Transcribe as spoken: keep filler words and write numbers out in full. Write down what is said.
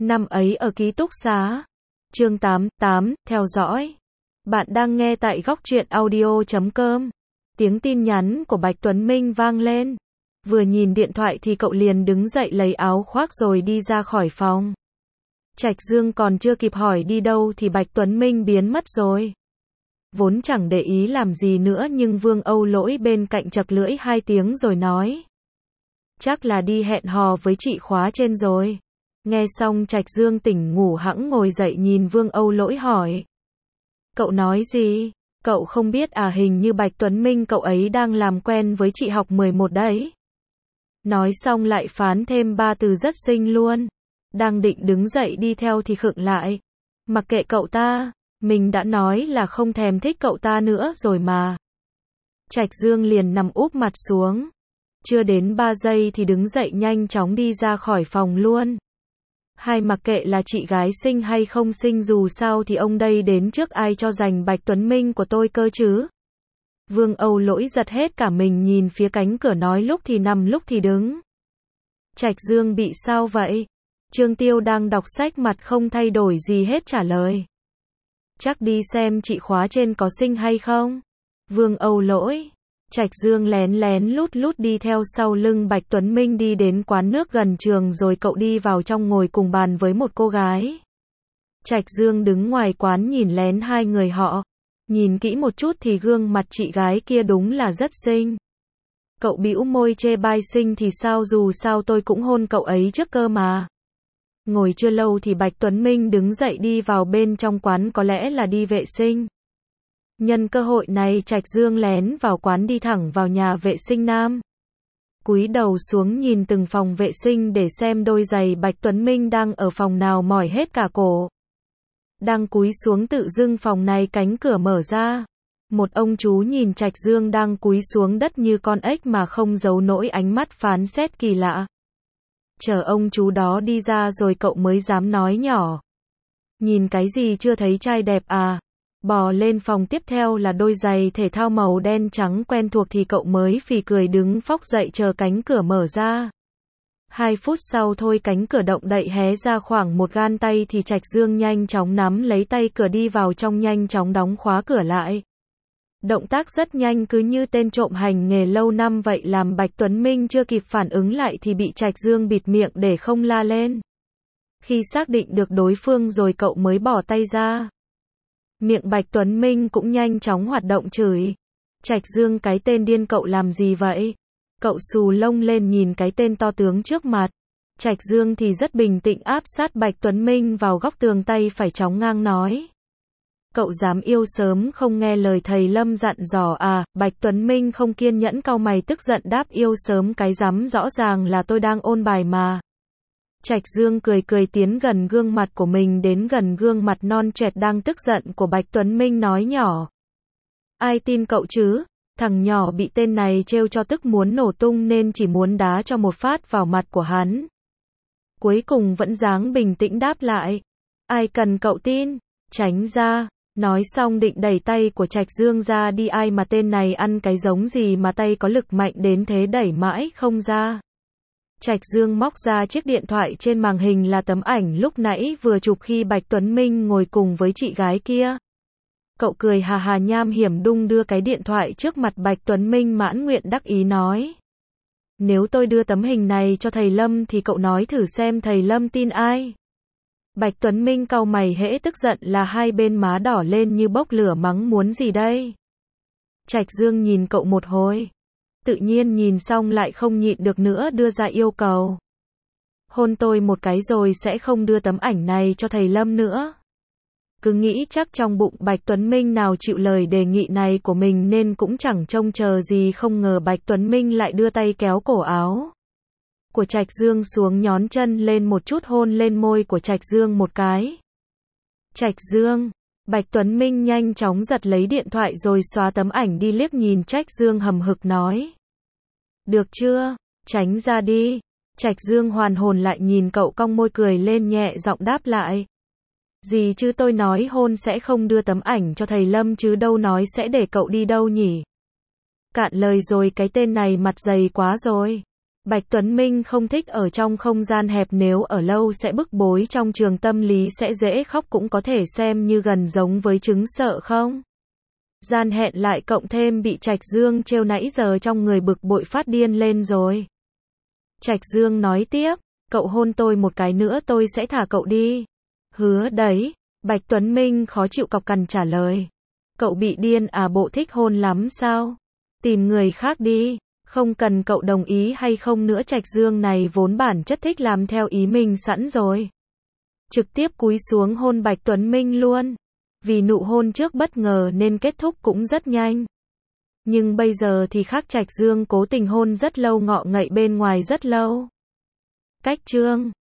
Năm ấy ở ký túc xá. Chương tám, tám, theo dõi. Bạn đang nghe tại góc truyện audio chấm com. Tiếng tin nhắn của Bạch Tuấn Minh vang lên. Vừa nhìn điện thoại thì cậu liền đứng dậy lấy áo khoác rồi đi ra khỏi phòng. Trạch Dương còn chưa kịp hỏi đi đâu thì Bạch Tuấn Minh biến mất rồi. Vốn chẳng để ý làm gì nữa nhưng Vương Âu Lỗi bên cạnh chật lưỡi hai tiếng rồi nói. Chắc là đi hẹn hò với chị khóa trên rồi. Nghe xong Trạch Dương tỉnh ngủ hẵng ngồi dậy nhìn Vương Âu Lỗi hỏi. Cậu nói gì? Cậu không biết à, hình như Bạch Tuấn Minh cậu ấy đang làm quen với chị học mười một đấy. Nói xong lại phán thêm ba từ rất xinh luôn. Đang định đứng dậy đi theo thì khựng lại. Mặc kệ cậu ta, mình đã nói là không thèm thích cậu ta nữa rồi mà. Trạch Dương liền nằm úp mặt xuống. Chưa đến ba giây thì đứng dậy nhanh chóng đi ra khỏi phòng luôn. Hay mặc kệ là chị gái xinh hay không xinh, dù sao thì ông đây đến trước ai cho giành Bạch Tuấn Minh của tôi cơ chứ. Vương Âu Lỗi giật hết cả mình nhìn phía cánh cửa, nói lúc thì nằm lúc thì đứng. Trạch Dương bị sao vậy? Trương Tiêu đang đọc sách mặt không thay đổi gì hết trả lời. Chắc đi xem chị khóa trên có xinh hay không? Vương Âu Lỗi. Trạch Dương lén lén lút lút đi theo sau lưng Bạch Tuấn Minh đi đến quán nước gần trường rồi cậu đi vào trong ngồi cùng bàn với một cô gái. Trạch Dương đứng ngoài quán nhìn lén hai người họ. Nhìn kỹ một chút thì gương mặt chị gái kia đúng là rất xinh. Cậu bĩu môi chê bai, xinh thì sao, dù sao tôi cũng hôn cậu ấy trước cơ mà. Ngồi chưa lâu thì Bạch Tuấn Minh đứng dậy đi vào bên trong quán, có lẽ là đi vệ sinh. Nhân cơ hội này Trạch Dương lén vào quán đi thẳng vào nhà vệ sinh nam. Cúi đầu xuống nhìn từng phòng vệ sinh để xem đôi giày Bạch Tuấn Minh đang ở phòng nào, mỏi hết cả cổ. Đang cúi xuống tự dưng phòng này cánh cửa mở ra. Một ông chú nhìn Trạch Dương đang cúi xuống đất như con ếch mà không giấu nổi ánh mắt phán xét kỳ lạ. Chờ ông chú đó đi ra rồi cậu mới dám nói nhỏ. Nhìn cái gì, chưa thấy trai đẹp à? Bò lên phòng tiếp theo là đôi giày thể thao màu đen trắng quen thuộc thì cậu mới phì cười đứng phóc dậy chờ cánh cửa mở ra. Hai phút sau thôi cánh cửa động đậy hé ra khoảng một gang tay thì Trạch Dương nhanh chóng nắm lấy tay cửa đi vào trong, nhanh chóng đóng khóa cửa lại. Động tác rất nhanh, cứ như tên trộm hành nghề lâu năm vậy, làm Bạch Tuấn Minh chưa kịp phản ứng lại thì bị Trạch Dương bịt miệng để không la lên. Khi xác định được đối phương rồi cậu mới bỏ tay ra. Miệng Bạch Tuấn Minh cũng nhanh chóng hoạt động chửi. Trạch Dương, cái tên điên, cậu làm gì vậy? Cậu xù lông lên nhìn cái tên to tướng trước mặt. Trạch Dương thì rất bình tĩnh áp sát Bạch Tuấn Minh vào góc tường, tay phải chóng ngang nói. Cậu dám yêu sớm không nghe lời thầy Lâm dặn dò à? Bạch Tuấn Minh không kiên nhẫn cau mày tức giận đáp, yêu sớm cái rắm, rõ ràng là tôi đang ôn bài mà. Trạch Dương cười cười tiến gần gương mặt của mình, đến gần gương mặt non trẻ đang tức giận của Bạch Tuấn Minh nói nhỏ. Ai tin cậu chứ? Thằng nhỏ bị tên này trêu cho tức muốn nổ tung nên chỉ muốn đá cho một phát vào mặt của hắn. Cuối cùng vẫn dáng bình tĩnh đáp lại. Ai cần cậu tin? Tránh ra. Nói xong định đẩy tay của Trạch Dương ra đi, ai mà tên này ăn cái giống gì mà tay có lực mạnh đến thế, đẩy mãi không ra. Trạch Dương móc ra chiếc điện thoại, trên màn hình là tấm ảnh lúc nãy vừa chụp khi Bạch Tuấn Minh ngồi cùng với chị gái kia. Cậu cười hà hà nham hiểm đung đưa cái điện thoại trước mặt Bạch Tuấn Minh, mãn nguyện đắc ý nói. Nếu tôi đưa tấm hình này cho thầy Lâm thì cậu nói thử xem thầy Lâm tin ai? Bạch Tuấn Minh cau mày, hễ tức giận là hai bên má đỏ lên như bốc lửa, mắng muốn gì đây? Trạch Dương nhìn cậu một hồi. Tự nhiên nhìn xong lại không nhịn được nữa đưa ra yêu cầu. Hôn tôi một cái rồi sẽ không đưa tấm ảnh này cho thầy Lâm nữa. Cứ nghĩ chắc trong bụng Bạch Tuấn Minh nào chịu lời đề nghị này của mình nên cũng chẳng trông chờ gì, không ngờ Bạch Tuấn Minh lại đưa tay kéo cổ áo của Trạch Dương xuống, nhón chân lên một chút hôn lên môi của Trạch Dương một cái. Trạch Dương. Bạch Tuấn Minh nhanh chóng giật lấy điện thoại rồi xóa tấm ảnh đi, liếc nhìn Trạch Dương hầm hực nói. Được chưa? Tránh ra đi. Trạch Dương hoàn hồn lại nhìn cậu, cong môi cười lên nhẹ giọng đáp lại. Gì chứ, tôi nói hôn sẽ không đưa tấm ảnh cho thầy Lâm chứ đâu nói sẽ để cậu đi đâu nhỉ? Cạn lời rồi, cái tên này mặt dày quá rồi. Bạch Tuấn Minh không thích ở trong không gian hẹp, nếu ở lâu sẽ bức bối, trong trường tâm lý sẽ dễ khóc, cũng có thể xem như gần giống với chứng sợ không gian hẹn, lại cộng thêm bị Trạch Dương trêu nãy giờ trong người bực bội phát điên lên rồi. Trạch Dương nói tiếp, cậu hôn tôi một cái nữa tôi sẽ thả cậu đi. Hứa đấy. Bạch Tuấn Minh khó chịu cọc cằn trả lời. Cậu bị điên à, bộ thích hôn lắm sao? Tìm người khác đi. Không cần cậu đồng ý hay không nữa. Trạch Dương này vốn bản chất thích làm theo ý mình sẵn rồi. Trực tiếp cúi xuống hôn Bạch Tuấn Minh luôn. Vì nụ hôn trước bất ngờ nên kết thúc cũng rất nhanh. Nhưng bây giờ thì khác, Trạch Dương cố tình hôn rất lâu, ngọ ngậy bên ngoài rất lâu. Cách chương